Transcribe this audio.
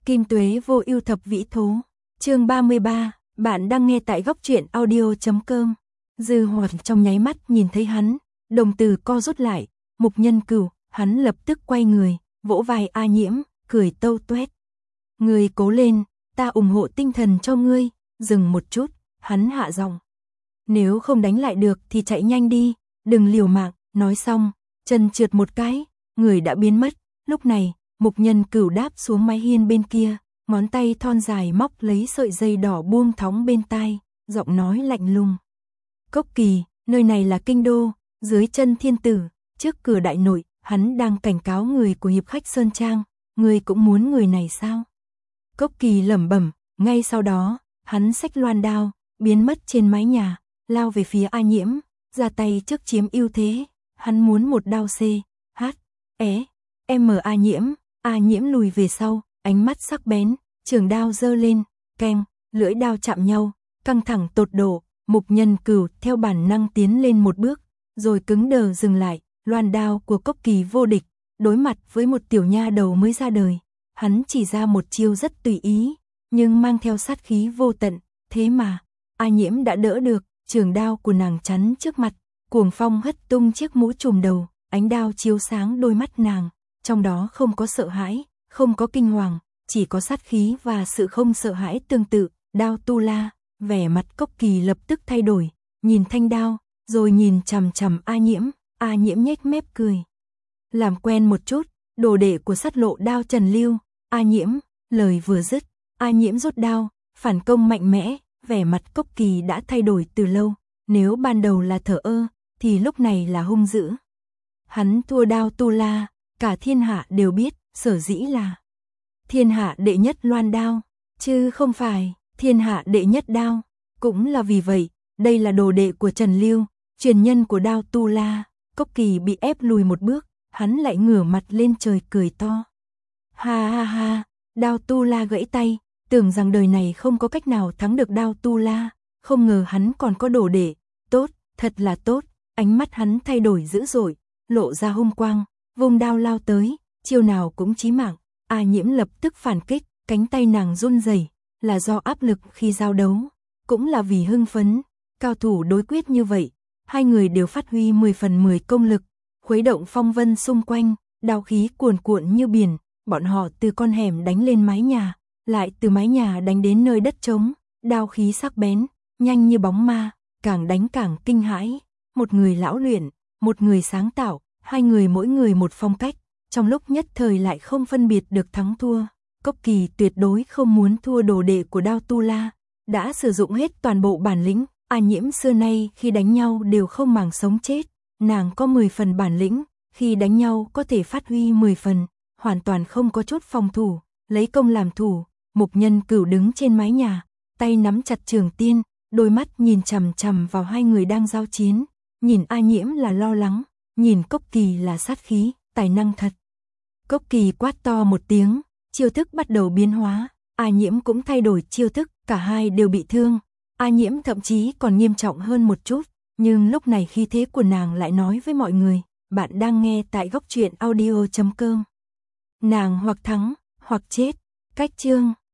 Kim Tuế vô ưu thập vĩ thố. Chương 33, bạn đang nghe tại góc truyện audio.com. Dư Hoằng trong nháy mắt nhìn thấy hắn, đồng tử co rút lại, Mục Nhân Cửu, hắn lập tức quay người, vỗ vai A Nhiễm, cười tâu tuét. Ngươi cố lên, ta ủng hộ tinh thần cho ngươi. Dừng một chút, hắn hạ giọng. Nếu không đánh lại được thì chạy nhanh đi, đừng liều mạng. Nói xong, chân trượt một cái, người đã biến mất. Lúc này, Mục Nhân Cửu đáp xuống mái hiên bên kia, ngón tay thon dài móc lấy sợi dây đỏ buông thõng bên tai, giọng nói lạnh lùng. Cốc Kỳ, nơi này là kinh đô, dưới chân thiên tử, trước cửa đại nội, hắn đang cảnh cáo người của hiệp khách Sơn Trang, ngươi cũng muốn người này sao? Cốc Kỳ lẩm bẩm, ngay sau đó, hắn xách loan đao, biến mất trên mái nhà, lao về phía A Nhiễm, ra tay trước chiếm ưu thế, hắn muốn một đao C, H, E, M. A Nhiễm lùi về sau, ánh mắt sắc bén, trường đao giơ lên, keng, lưỡi đao chạm nhau, căng thẳng tột độ. Mục Nhân Cửu theo bản năng tiến lên một bước, rồi cứng đờ dừng lại. Loan đao của Cốc Kỳ vô địch, đối mặt với một tiểu nha đầu mới ra đời, hắn chỉ ra một chiêu rất tùy ý, nhưng mang theo sát khí vô tận. Thế mà A Nhiễm đã đỡ được, trường đao của nàng chắn trước mặt, cuồng phong hất tung chiếc mũ trùm đầu, ánh đao chiếu sáng đôi mắt nàng, trong đó không có sợ hãi, không có kinh hoàng, chỉ có sát khí và sự không sợ hãi tương tự. Đao tu la. Vẻ mặt Cốc Kỳ lập tức thay đổi, nhìn thanh đao, rồi nhìn chằm chằm A Nhiễm. A Nhiễm nhếch mép cười. Làm quen một chút, đồ đệ của sát lộ đao Trần Lưu. A Nhiễm, lời vừa dứt, A Nhiễm rút đao, phản công mạnh mẽ. Vẻ mặt Cốc Kỳ đã thay đổi từ lâu, nếu ban đầu là thờ ơ, thì lúc này là hung dữ. Hắn thua đao tu la, cả thiên hạ đều biết, sở dĩ là thiên hạ đệ nhất loan đao, chứ không phải thiên hạ đệ nhất đao. Cũng là vì vậy, đây là đồ đệ của Trần Lưu, truyền nhân của đao tu la. Cốc Kỳ bị ép lùi một bước, hắn lại ngửa mặt lên trời cười to. Ha ha ha, đao tu la gãy tay, tưởng rằng đời này không có cách nào thắng được đao tu la, không ngờ hắn còn có đồ đệ. Tốt, thật là tốt. Ánh mắt hắn thay đổi dữ dội, lộ ra hung quang, vung đao lao tới, chiêu nào cũng chí mạng. A Nhiễm lập tức phản kích, cánh tay nàng run rẩy, là do áp lực khi giao đấu, cũng là vì hưng phấn. Cao thủ đối quyết như vậy, hai người đều phát huy 10 phần 10 công lực, khuấy động phong vân xung quanh, đao khí cuồn cuộn như biển. Bọn họ từ con hẻm đánh lên mái nhà, lại từ mái nhà đánh đến nơi đất trống, đao khí sắc bén, nhanh như bóng ma, càng đánh càng kinh hãi. Một người lão luyện, một người sáng tạo, hai người mỗi người một phong cách, trong lúc nhất thời lại không phân biệt được thắng thua. Cốc Kỳ tuyệt đối không muốn thua đồ đệ của đao tu la, đã sử dụng hết toàn bộ bản lĩnh. A Nhiễm xưa nay khi đánh nhau đều không màng sống chết, nàng có 10 phần bản lĩnh, khi đánh nhau có thể phát huy 10 phần, hoàn toàn không có chút phòng thủ, lấy công làm thủ. Mục Nhân Cửu đứng trên mái nhà, tay nắm chặt trường tiên, đôi mắt nhìn chằm chằm vào hai người đang giao chiến, nhìn A Nhiễm là lo lắng, nhìn Cốc Kỳ là sát khí, tài năng thật. Cốc Kỳ quát to một tiếng, chiêu thức bắt đầu biến hóa, A Nhiễm cũng thay đổi chiêu thức, cả hai đều bị thương. A Nhiễm thậm chí còn nghiêm trọng hơn một chút, nhưng lúc này khí thế của nàng lại nói với mọi người, bạn đang nghe tại góc truyện audio.com. Nàng hoặc thắng, hoặc chết. Cách chương